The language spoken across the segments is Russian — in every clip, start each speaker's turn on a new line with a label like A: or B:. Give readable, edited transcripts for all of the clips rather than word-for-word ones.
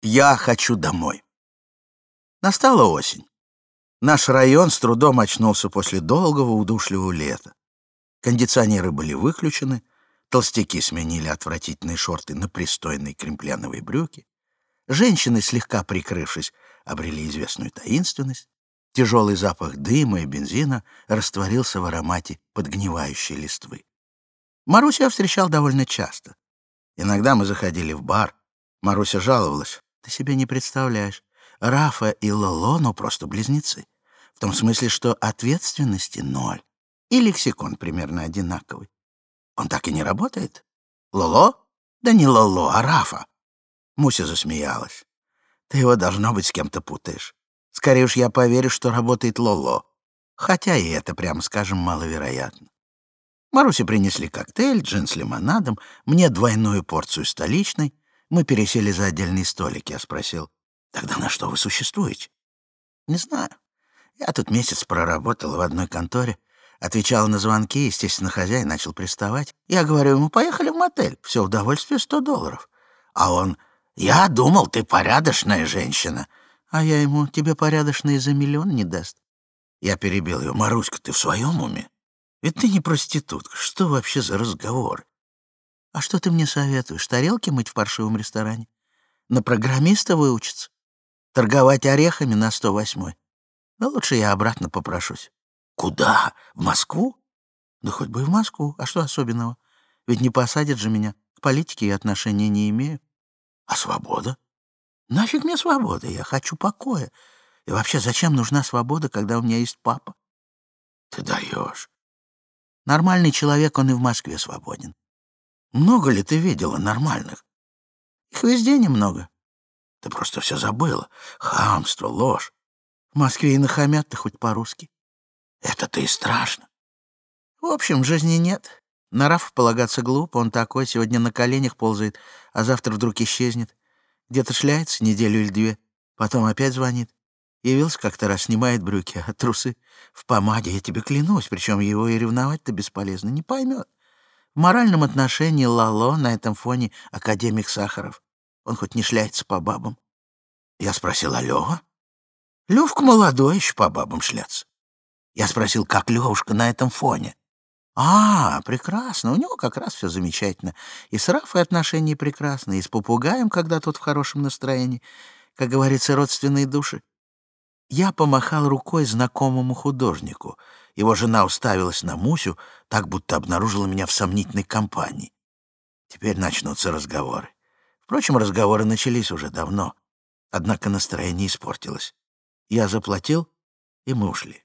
A: Я хочу домой. Настала осень. Наш район с трудом очнулся после долгого удушливого лета. Кондиционеры были выключены, толстяки сменили отвратительные шорты на пристойные кремпляновые брюки. Женщины, слегка прикрывшись, обрели известную таинственность. Тяжелый запах дыма и бензина растворился в аромате подгнивающей листвы. Марусю я встречал довольно часто. Иногда мы заходили в бар. Маруся жаловалась. Ты себе не представляешь. Рафа и Лоло, ну, просто близнецы. В том смысле, что ответственности ноль. И лексикон примерно одинаковый. Он так и не работает? Лоло? Да не Лоло, а Рафа. Муся засмеялась. Ты его, должно быть, с кем-то путаешь. Скорее уж я поверю, что работает Лоло. Хотя и это, прямо скажем, маловероятно. Марусе принесли коктейль, джин с лимонадом, мне двойную порцию столичной. Мы пересели за отдельные столики. Я спросил, тогда на что вы существуете? Не знаю. Я тут месяц проработал в одной конторе. Отвечал на звонки, естественно, хозяин начал приставать. Я говорю ему, поехали в мотель, все удовольствие $100. А он, я думал, ты порядочная женщина. А я ему, тебе порядочные за миллион не даст. Я перебил ее, Маруська, ты в своем уме? Ведь ты не проститутка, что вообще за разговор? А что ты мне советуешь, тарелки мыть в паршивом ресторане? На программиста выучиться? Торговать орехами на 108-й? Да лучше я обратно попрошусь. Куда? В Москву? Да хоть бы и в Москву. А что особенного? Ведь не посадят же меня. К политике я отношения не имею. А свобода? Нафиг мне свобода? Я хочу покоя. И вообще, зачем нужна свобода, когда у меня есть папа? Ты даешь. Нормальный человек, он и в Москве свободен. Много ли ты видела нормальных? Их везде немного. Ты просто все забыла. Хамство, ложь. В Москве и нахамят-то хоть по-русски. Это-то и страшно. В общем, жизни нет. На Рафа полагаться глупо, он такой, сегодня на коленях ползает, а завтра вдруг исчезнет. Где-то шляется неделю или две, потом опять звонит. Явился как-то раз, снимает брюки, а трусы в помаде, я тебе клянусь, причем его и ревновать-то бесполезно, не поймет. В моральном отношении Лало на этом фоне академик Сахаров. Он хоть не шляется по бабам. Я спросил, а Лёва? Лёвка молодой, еще по бабам шляться. Я спросил, как Лёвушка на этом фоне? А, прекрасно, у него как раз все замечательно. И с Рафой отношения прекрасные, и с попугаем, когда тот в хорошем настроении. Как говорится, родственные души. Я помахал рукой знакомому художнику. Его жена уставилась на Мусю, так будто обнаружила меня в сомнительной компании. Теперь начнутся разговоры. Впрочем, разговоры начались уже давно. Однако настроение испортилось. Я заплатил, и мы ушли.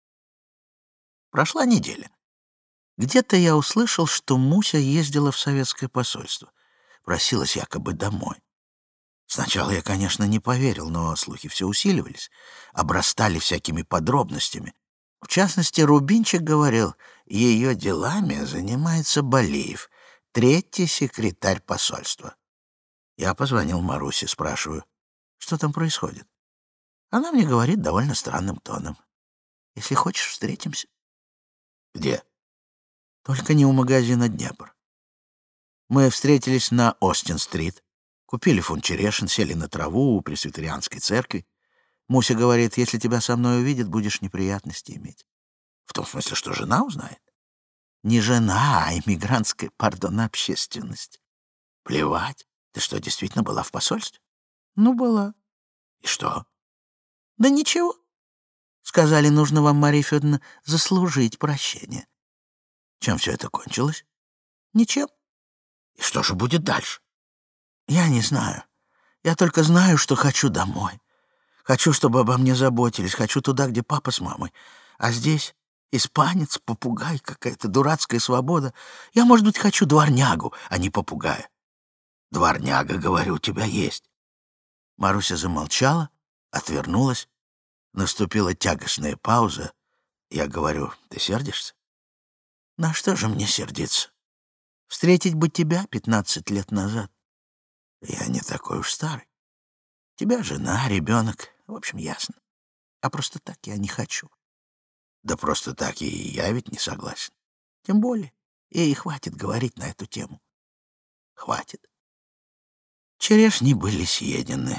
A: Прошла неделя. Где-то я услышал, что Муся ездила в советское посольство. Просилась якобы домой. Сначала я, конечно, не поверил, но слухи все усиливались, обрастали всякими подробностями. В частности, Рубинчик говорил, ее делами занимается Балиев, третий секретарь посольства. Я позвонил Марусе, спрашиваю, что там происходит. Она мне говорит довольно странным тоном. Если хочешь, встретимся. Где? Только не у магазина «Днепр». Мы встретились на Остин-стрит, купили фунт черешин, сели на траву у пресвитерианской церкви. Муся говорит, если тебя со мной увидят, будешь неприятности иметь. В том смысле, что жена узнает? Не жена, а иммигрантская, общественность. Плевать. Ты что, действительно была в посольстве? Ну, была. И что? Да ничего. Сказали, нужно вам, Мария Федоровна, заслужить прощение. Чем все это кончилось? Ничем. И что же будет дальше? Я не знаю. Я только знаю, что хочу домой. Хочу, чтобы обо мне заботились. Хочу туда, где папа с мамой. А здесь испанец, попугай, какая-то дурацкая свобода. Я, может быть, хочу дворнягу, а не попугая. Дворняга, говорю, у тебя есть. Маруся замолчала, отвернулась. Наступила тягостная пауза. Я говорю, ты сердишься? На что же мне сердиться? Встретить бы тебя 15 лет назад. Я не такой уж старый. У тебя жена, ребенок, в общем, ясно. А просто так я не хочу. Да просто так и я ведь не согласен. Тем более, и хватит говорить на эту тему. Хватит. Черешни были съедены.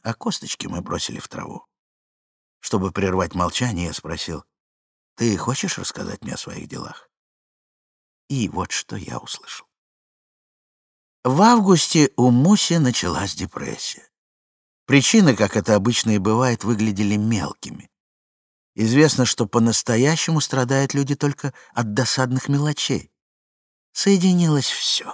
A: а косточки мы бросили в траву. Чтобы прервать молчание, я спросил: «Ты хочешь рассказать мне о своих делах?» И вот что я услышал. В августе у Муси началась депрессия. Причины, как это обычно и бывает, выглядели мелкими. Известно, что по-настоящему страдают люди только от досадных мелочей. Соединилось все.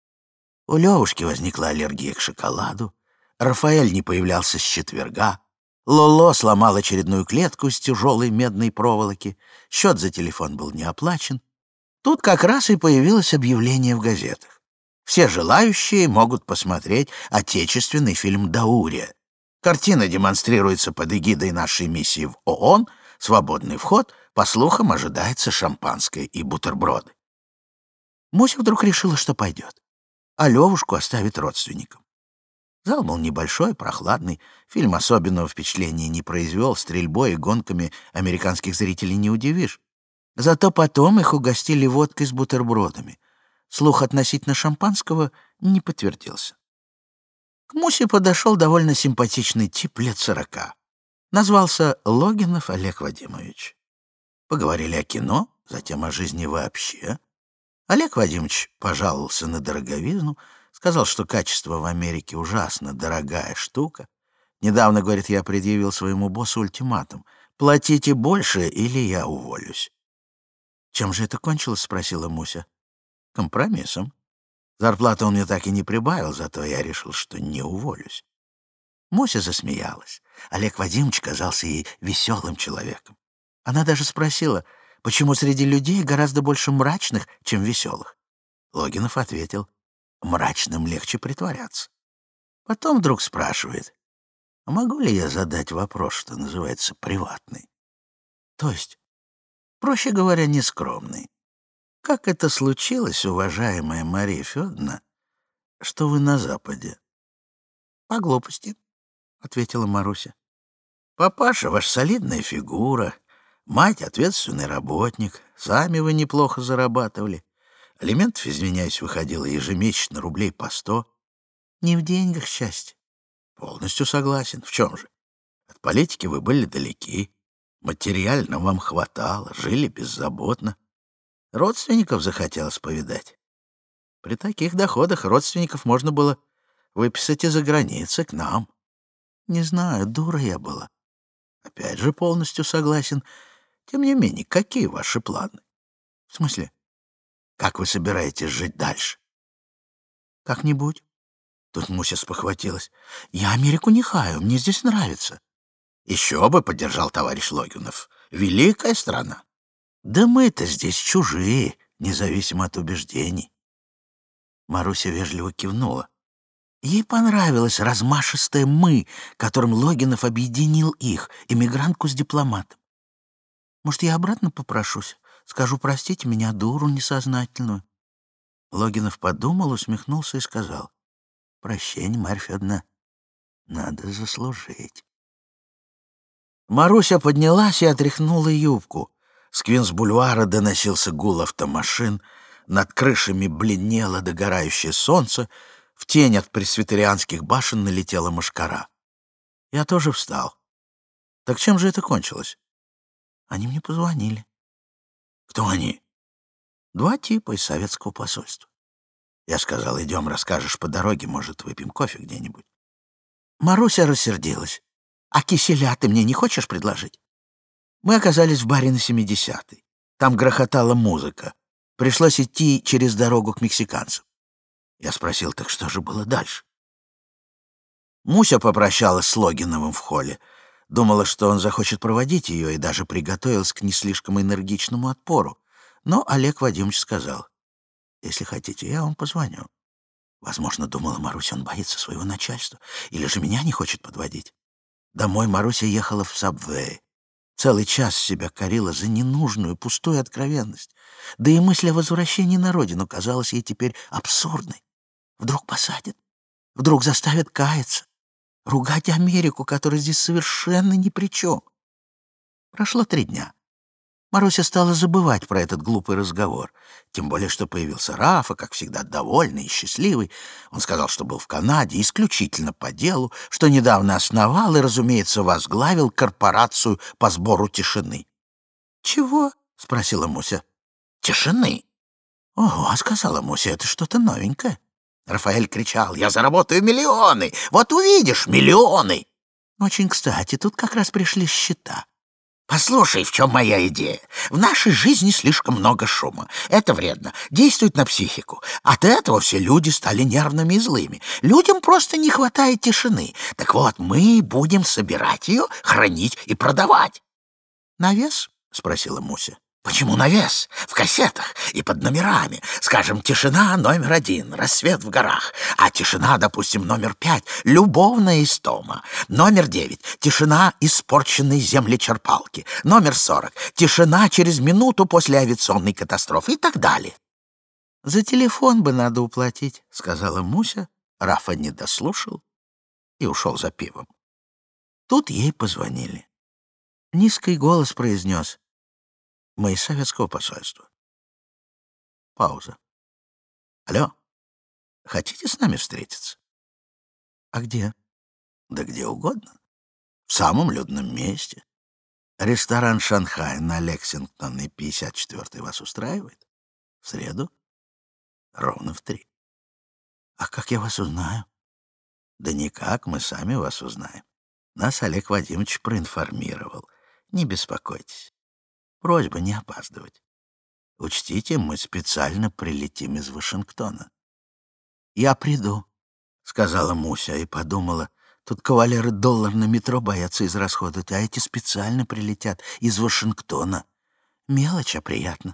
A: У Левушки возникла аллергия к шоколаду, Рафаэль не появлялся с четверга, Лоло сломал очередную клетку из тяжелой медной проволоки, счет за телефон был не оплачен. Тут как раз и появилось объявление в газетах. Все желающие могут посмотреть отечественный фильм «Даурия». Картина демонстрируется под эгидой нашей миссии в ООН, свободный вход, по слухам, ожидается шампанское и бутерброды. Муся вдруг решила, что пойдет, а Левушку оставит родственникам. Зал был небольшой, прохладный, фильм особенного впечатления не произвел, стрельбой и гонками американских зрителей не удивишь. Зато потом их угостили водкой с бутербродами. Слух относительно шампанского не подтвердился. К Мусе подошел довольно симпатичный тип лет 40. Назвался Логинов Олег Вадимович. Поговорили о кино, затем о жизни вообще. Олег Вадимович пожаловался на дороговизну, сказал, что качество в Америке ужасно дорогая штука. Недавно, говорит, я предъявил своему боссу ультиматум: платите больше, или я уволюсь. «Чем же это кончилось?» — спросила Муся. «Компромиссом. Зарплату он мне так и не прибавил, зато я решил, что не уволюсь». Муся засмеялась. Олег Вадимович казался ей веселым человеком. Она даже спросила, почему среди людей гораздо больше мрачных, чем веселых. Логинов ответил: мрачным легче притворяться. Потом вдруг спрашивает: а могу ли я задать вопрос, что называется, приватный? То есть, проще говоря, нескромный. Как это случилось, уважаемая Мария Федоровна, что вы на Западе? По глупости, — ответила Маруся. Папаша ваш солидная фигура, мать ответственный работник, сами вы неплохо зарабатывали. Алиментов, извиняюсь, выходило ежемесячно рублей по 100. Не в деньгах счастье. Полностью согласен. В чем же? От политики вы были далеки. Материально вам хватало, жили беззаботно. Родственников захотелось повидать. При таких доходах родственников можно было выписать из-за границы к нам. Не знаю, дура я была. Опять же, полностью согласен. Тем не менее, какие ваши планы? В смысле, как вы собираетесь жить дальше? Как-нибудь. Тут Муся спохватилась. Я Америку не хаю, мне здесь нравится. Еще бы, — поддержал товарищ Логинов. Великая страна. Да мы-то здесь чужие, независимо от убеждений. Маруся вежливо кивнула. Ей понравилось размашистое «мы», которым Логинов объединил их, эмигрантку с дипломатом. Может, я обратно попрошусь? Скажу: простите меня, дуру несознательную. Логинов подумал, усмехнулся и сказал: прощение, Марья Федоровна, надо заслужить. Маруся поднялась и отряхнула юбку. С Квинс-бульвара доносился гул автомашин, над крышами бледнело догорающее солнце, в тень от пресвитерианских башен налетела мошкара. Я тоже встал. Так чем же это кончилось? Они мне позвонили. Кто они? 2 типа из советского посольства. Я сказал: идем, расскажешь по дороге, может, выпьем кофе где-нибудь. Маруся рассердилась. А киселя ты мне не хочешь предложить? Мы оказались в баре на 70-й. Там грохотала музыка. Пришлось идти через дорогу к мексиканцам. Я спросил: так что же было дальше? Муся попрощалась с Логиновым в холле. Думала, что он захочет проводить ее, и даже приготовилась к не слишком энергичному отпору. Но Олег Вадимович сказал: если хотите, я вам позвоню. Возможно, думала Маруся, он боится своего начальства. Или же меня не хочет подводить. Домой Маруся ехала в сабвее. Целый час себя корила за ненужную, пустую откровенность. Да и мысль о возвращении на родину казалась ей теперь абсурдной. Вдруг посадят, вдруг заставят каяться, ругать Америку, которая здесь совершенно ни при чем. Прошло 3 дня. Маруся стала забывать про этот глупый разговор, тем более что появился Рафа, как всегда довольный и счастливый. Он сказал, что был в Канаде исключительно по делу, что недавно основал и, разумеется, возглавил корпорацию по сбору тишины. «Чего?» — спросила Муся. «Тишины». «Ого», — сказала Муся, — «это что-то новенькое». Рафаэль кричал: «Я заработаю миллионы! Вот увидишь, миллионы!» «Очень кстати, тут как раз пришли счета». «Послушай, в чем моя идея. В нашей жизни слишком много шума. Это вредно, действует на психику. От этого все люди стали нервными и злыми. Людям просто не хватает тишины. Так вот, мы будем собирать ее, хранить и продавать». «На вес?» — спросила Муся. «Почему на вес? В кассетах и под номерами. Скажем, тишина номер 1, рассвет в горах. А тишина, допустим, номер 5, любовная истома. Номер 9, тишина испорченной землечерпалки. Номер 40, тишина через минуту после авиационной катастрофы и так далее». «За телефон бы надо уплатить», — сказала Муся. Рафа не дослушал и ушел за пивом. Тут ей позвонили. Низкий голос произнес: «Мы из советского посольства». Пауза. «Алло, хотите с нами встретиться?» «А где?» «Да где угодно. В самом людном месте. Ресторан «Шанхай» на Лексингтон и 54-й вас устраивает? В среду? Ровно в 3. А как я вас узнаю?» «Да никак, мы сами вас узнаем. Нас Олег Вадимович проинформировал. Не беспокойтесь. Просьба не опаздывать. Учтите, мы специально прилетим из Вашингтона». «Я приду», — сказала Муся и подумала: тут кавалеры доллар на метро боятся израсходовать, а эти специально прилетят из Вашингтона. Мелочь, а приятно.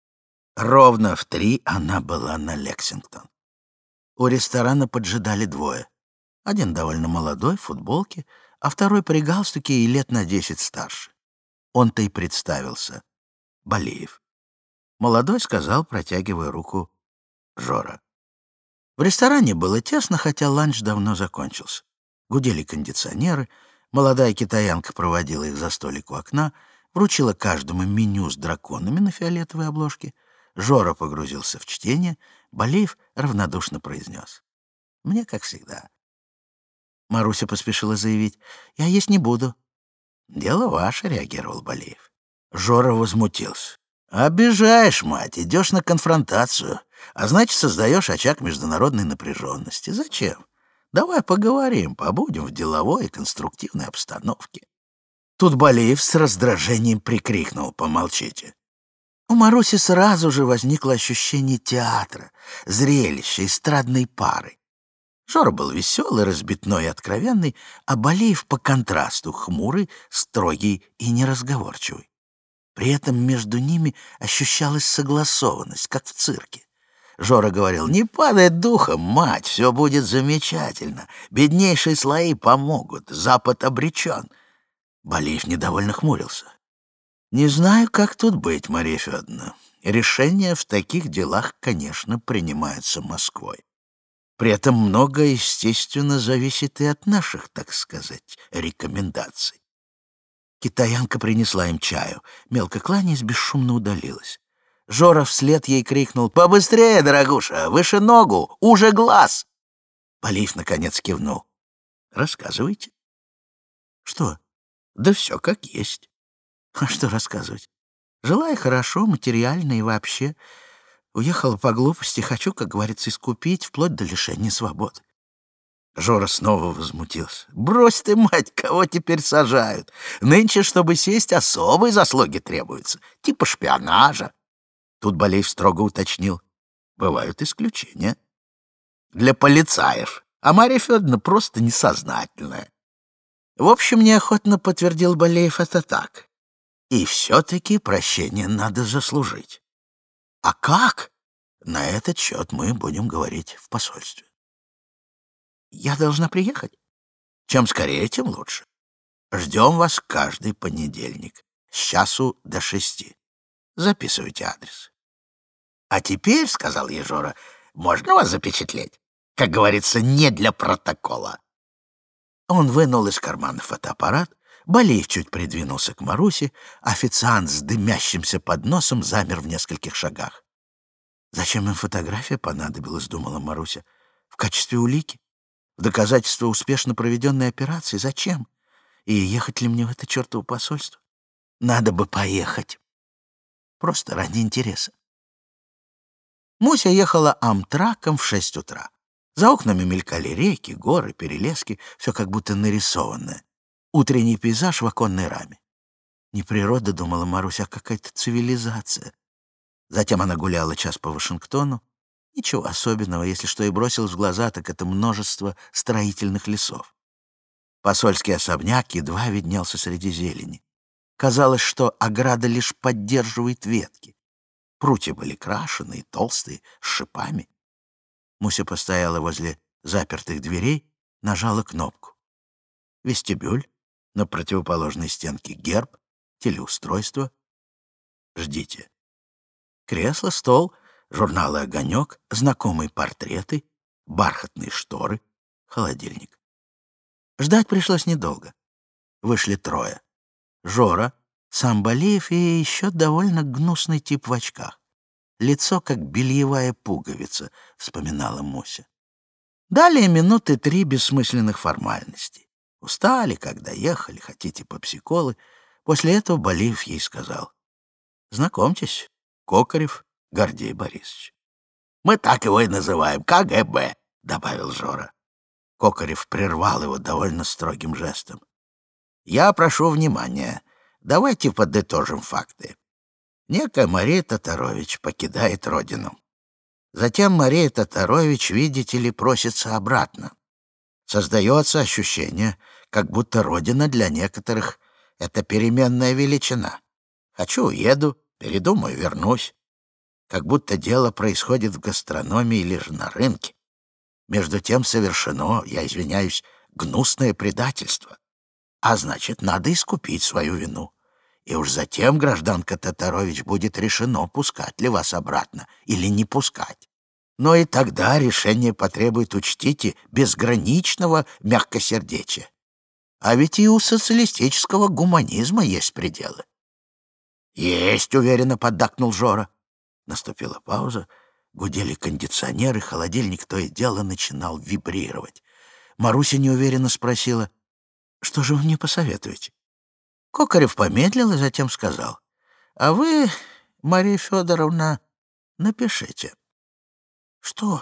A: Ровно в 3 она была на Лексингтон. У ресторана поджидали двое. Один довольно молодой, в футболке, а второй при галстуке и лет на 10 старше. Он-то и представился. Балиев. Молодой сказал, протягивая руку: «Жора». В ресторане было тесно, хотя ланч давно закончился. Гудели кондиционеры, молодая китаянка проводила их за столик у окна, вручила каждому меню с драконами на фиолетовой обложке. Жора погрузился в чтение, Балиев равнодушно произнес: «Мне как всегда». Маруся поспешила заявить: «Я есть не буду». «Дело ваше», — реагировал Балиев. Жора возмутился: «Обижаешь, мать, идешь на конфронтацию, а значит, создаешь очаг международной напряженности. Зачем? Давай поговорим, побудем в деловой и конструктивной обстановке». Тут Балиев с раздражением прикрикнул: «Помолчите». У Маруси сразу же возникло ощущение театра, зрелища, эстрадной пары. Жора был веселый, разбитной и откровенный, а Балиев по контрасту хмурый, строгий и неразговорчивый. При этом между ними ощущалась согласованность, как в цирке. Жора говорил: «Не падай духом, мать, все будет замечательно. Беднейшие слои помогут, Запад обречен». Балиев недовольно хмурился. «Не знаю, как тут быть, Мария Федоровна. Решения в таких делах, конечно, принимаются Москвой. При этом многое, естественно, зависит и от наших, так сказать, рекомендаций». Китаянка принесла им чаю. Мелко кланяясь, бесшумно удалилась. Жора вслед ей крикнул: «Побыстрее, дорогуша! Выше ногу! Уже глаз!» Балиев наконец кивнул. «Рассказывайте». «Что?» «Да все как есть». «А что рассказывать? Жила я хорошо, материально и вообще. Уехала по глупости, хочу, как говорится, искупить, вплоть до лишения свободы». Жора снова возмутился: «Брось ты, мать, кого теперь сажают? Нынче, чтобы сесть, особые заслуги требуются, типа шпионажа». Тут Балиев строго уточнил: «Бывают исключения. Для полицаев, а Марья Федоровна просто несознательная». В общем, неохотно подтвердил Балиев: «Это так. И все-таки прощение надо заслужить. А как? На этот счет мы будем говорить в посольстве». «Я должна приехать?» «Чем скорее, тем лучше. Ждем вас каждый понедельник с часу до 6. Записывайте адрес». «А теперь, — сказал ей Жора, — можно вас запечатлеть? Как говорится, не для протокола». Он вынул из кармана фотоаппарат, Балиев чуть придвинулся к Марусе, официант с дымящимся подносом замер в нескольких шагах. «Зачем им фотография понадобилась?» — думала Маруся. «В качестве улики? В доказательство успешно проведенной операции? Зачем? И ехать ли мне в это чертово посольство? Надо бы поехать. Просто ради интереса». Муся ехала амтраком в 6 утра. За окнами мелькали реки, горы, перелески, все как будто нарисованное. Утренний пейзаж в оконной раме. Не природа, думала Маруся, а какая-то цивилизация. Затем она гуляла час по Вашингтону. Ничего особенного, если что и бросилось в глаза, так это множество строительных лесов. Посольский особняк едва виднелся среди зелени. Казалось, что ограда лишь поддерживает ветки. Прутья были крашеные, толстые, с шипами. Муся постояла возле запертых дверей, нажала кнопку. Вестибюль, на противоположной стенке герб, телеустройство. Ждите. Кресло, стол, журналы «Огонек», знакомые портреты, бархатные шторы, холодильник. Ждать пришлось недолго. Вышли 3. Жора, сам Балиев и еще довольно гнусный тип в очках. Лицо, как бельевая пуговица, вспоминала Муся. Далее минуты 3 бессмысленных формальностей. Устали, когда ехали, хотите попсиколы. После этого Балиев ей сказал: «Знакомьтесь, Кокарев Гордей Борисович». «Мы так его и называем, КГБ», — добавил Жора. Кокарев прервал его довольно строгим жестом. «Я прошу внимания. Давайте подытожим факты. Некая Мария Татарович покидает родину. Затем Мария Татарович, видите ли, просится обратно. Создается ощущение, как будто родина для некоторых — это переменная величина. Хочу — уеду, передумаю — вернусь. Как будто дело происходит в гастрономии или же на рынке. Между тем совершено, я извиняюсь, гнусное предательство. А значит, надо искупить свою вину. И уж затем, гражданка Татарович, будет решено, пускать ли вас обратно или не пускать. Но и тогда решение потребует, учтите, безграничного мягкосердечия. А ведь и у социалистического гуманизма есть пределы». «Есть», — уверенно поддакнул Жора. Наступила пауза. Гудели кондиционеры, холодильник то и дело начинал вибрировать. Маруся неуверенно спросила: «Что же вы мне посоветуете?» Кокарев помедлил и затем сказал: «А вы, Мария Федоровна, напишите». «Что?»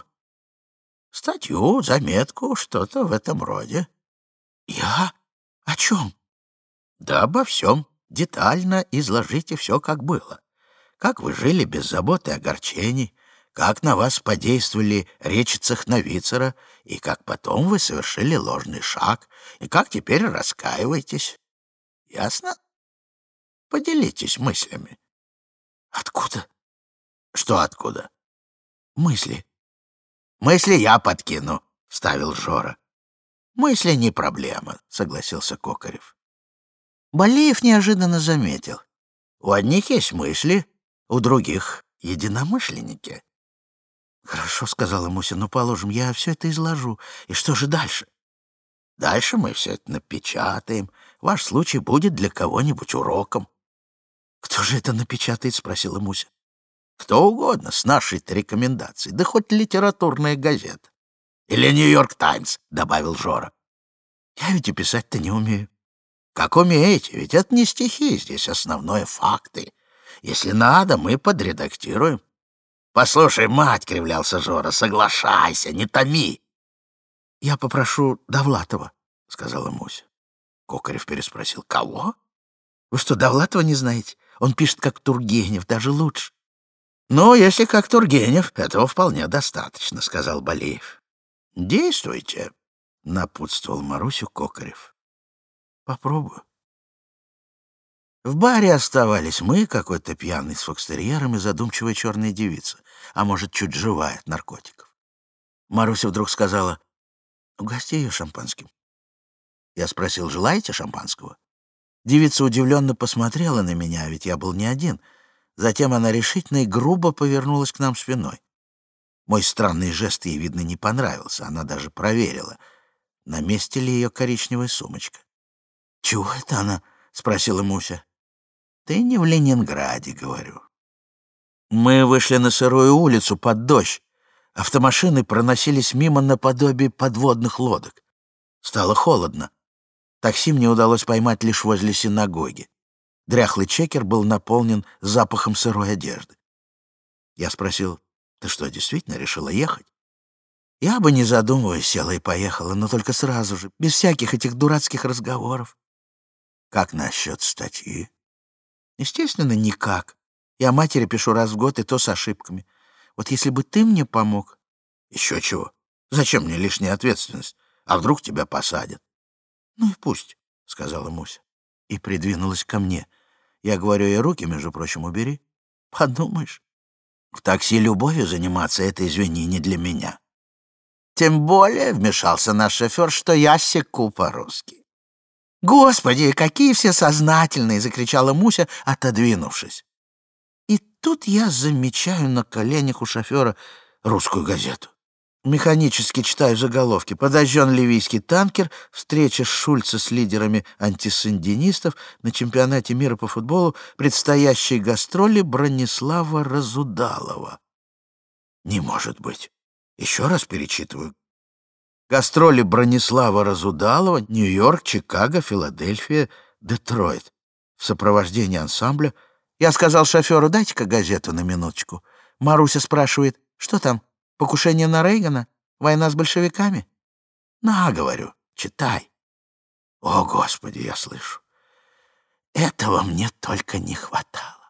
A: «Статью, заметку, что-то в этом роде». «Я? О чем?» «Да обо всем. Детально изложите все, как было. Как вы жили без забот и огорчений, как на вас подействовали речи цехновицера, и как потом вы совершили ложный шаг, и как теперь раскаиваетесь. Ясно? Поделитесь мыслями». «Откуда?» «Что откуда?» «Мысли». «Мысли я подкину», — вставил Жора. «Мысли не проблема», — согласился Кокарев. Балиев неожиданно заметил: у одних есть мысли, у других — единомышленники. «Хорошо», — сказала Муся, — «ну, положим, я все это изложу. И что же дальше?» «Дальше мы все это напечатаем. Ваш случай будет для кого-нибудь уроком». «Кто же это напечатает?» — спросила Муся. «Кто угодно, с нашей-то рекомендацией, да хоть литературная газета. Или Нью-Йорк Таймс», — добавил Жора. «Я ведь и писать-то не умею». «Как умеете, ведь это не стихи, здесь основное факты. Если надо, мы подредактируем». «Послушай, мать», — кривлялся Жора, — «соглашайся, не томи». «Я попрошу Довлатова», — сказала Муся. Кокарев переспросил: «Кого?» «Вы что, Довлатова не знаете? Он пишет как Тургенев, даже лучше». «Ну, если как Тургенев, этого вполне достаточно», — сказал Балиев. «Действуйте», — напутствовал Марусю Кокарев. «Попробую». В баре оставались мы, какой-то пьяный с фокстерьером и задумчивая черная девица, а может, чуть живая от наркотиков. Маруся вдруг сказала: «Угости ее шампанским». Я спросил: «Желаете шампанского?» Девица удивленно посмотрела на меня, ведь я был не один. Затем она решительно и грубо повернулась к нам спиной. Мой странный жест ей, видно, не понравился. Она даже проверила, на месте ли ее коричневая сумочка. «Чего это она?» — спросила Муся. «Ты не в Ленинграде, — говорю». Мы вышли на сырую улицу под дождь. Автомашины проносились мимо наподобие подводных лодок. Стало холодно. Такси мне удалось поймать лишь возле синагоги. Дряхлый чекер был наполнен запахом сырой одежды. Я спросил: «Ты что, действительно решила ехать?» Я бы, не задумываясь, села и поехала, но только сразу же, без всяких этих дурацких разговоров. «Как насчет статьи?» «Естественно, никак. Я матери пишу раз в год, и то с ошибками. Вот если бы ты мне помог...» «Еще чего? Зачем мне лишняя ответственность? А вдруг тебя посадят?» «Ну и пусть», — сказала Муся. И придвинулась ко мне. Я говорю ей: «Руки, между прочим, убери». Подумаешь, в такси любовью заниматься — это, извини, не для меня. Тем более, — вмешался наш шофер, — что я секу по-русски. «Господи, какие все сознательные!» — закричала Муся, отодвинувшись. И тут я замечаю на коленях у шофера русскую газету. Механически читаю заголовки: «Подожжен ливийский танкер», «Встреча Шульца с лидерами антисандинистов на чемпионате мира по футболу», «Предстоящие гастроли Бронислава Разудалова». Не может быть. Еще раз перечитываю. Гастроли Бронислава Разудалова, Нью-Йорк, Чикаго, Филадельфия, Детройт. В сопровождении ансамбля. Я сказал шоферу: «Дайте-ка газету на минуточку». Маруся спрашивает: «Что там? Покушение на Рейгана? Война с большевиками?» «На, — говорю, — читай». О, Господи, я слышу. Этого мне только не хватало.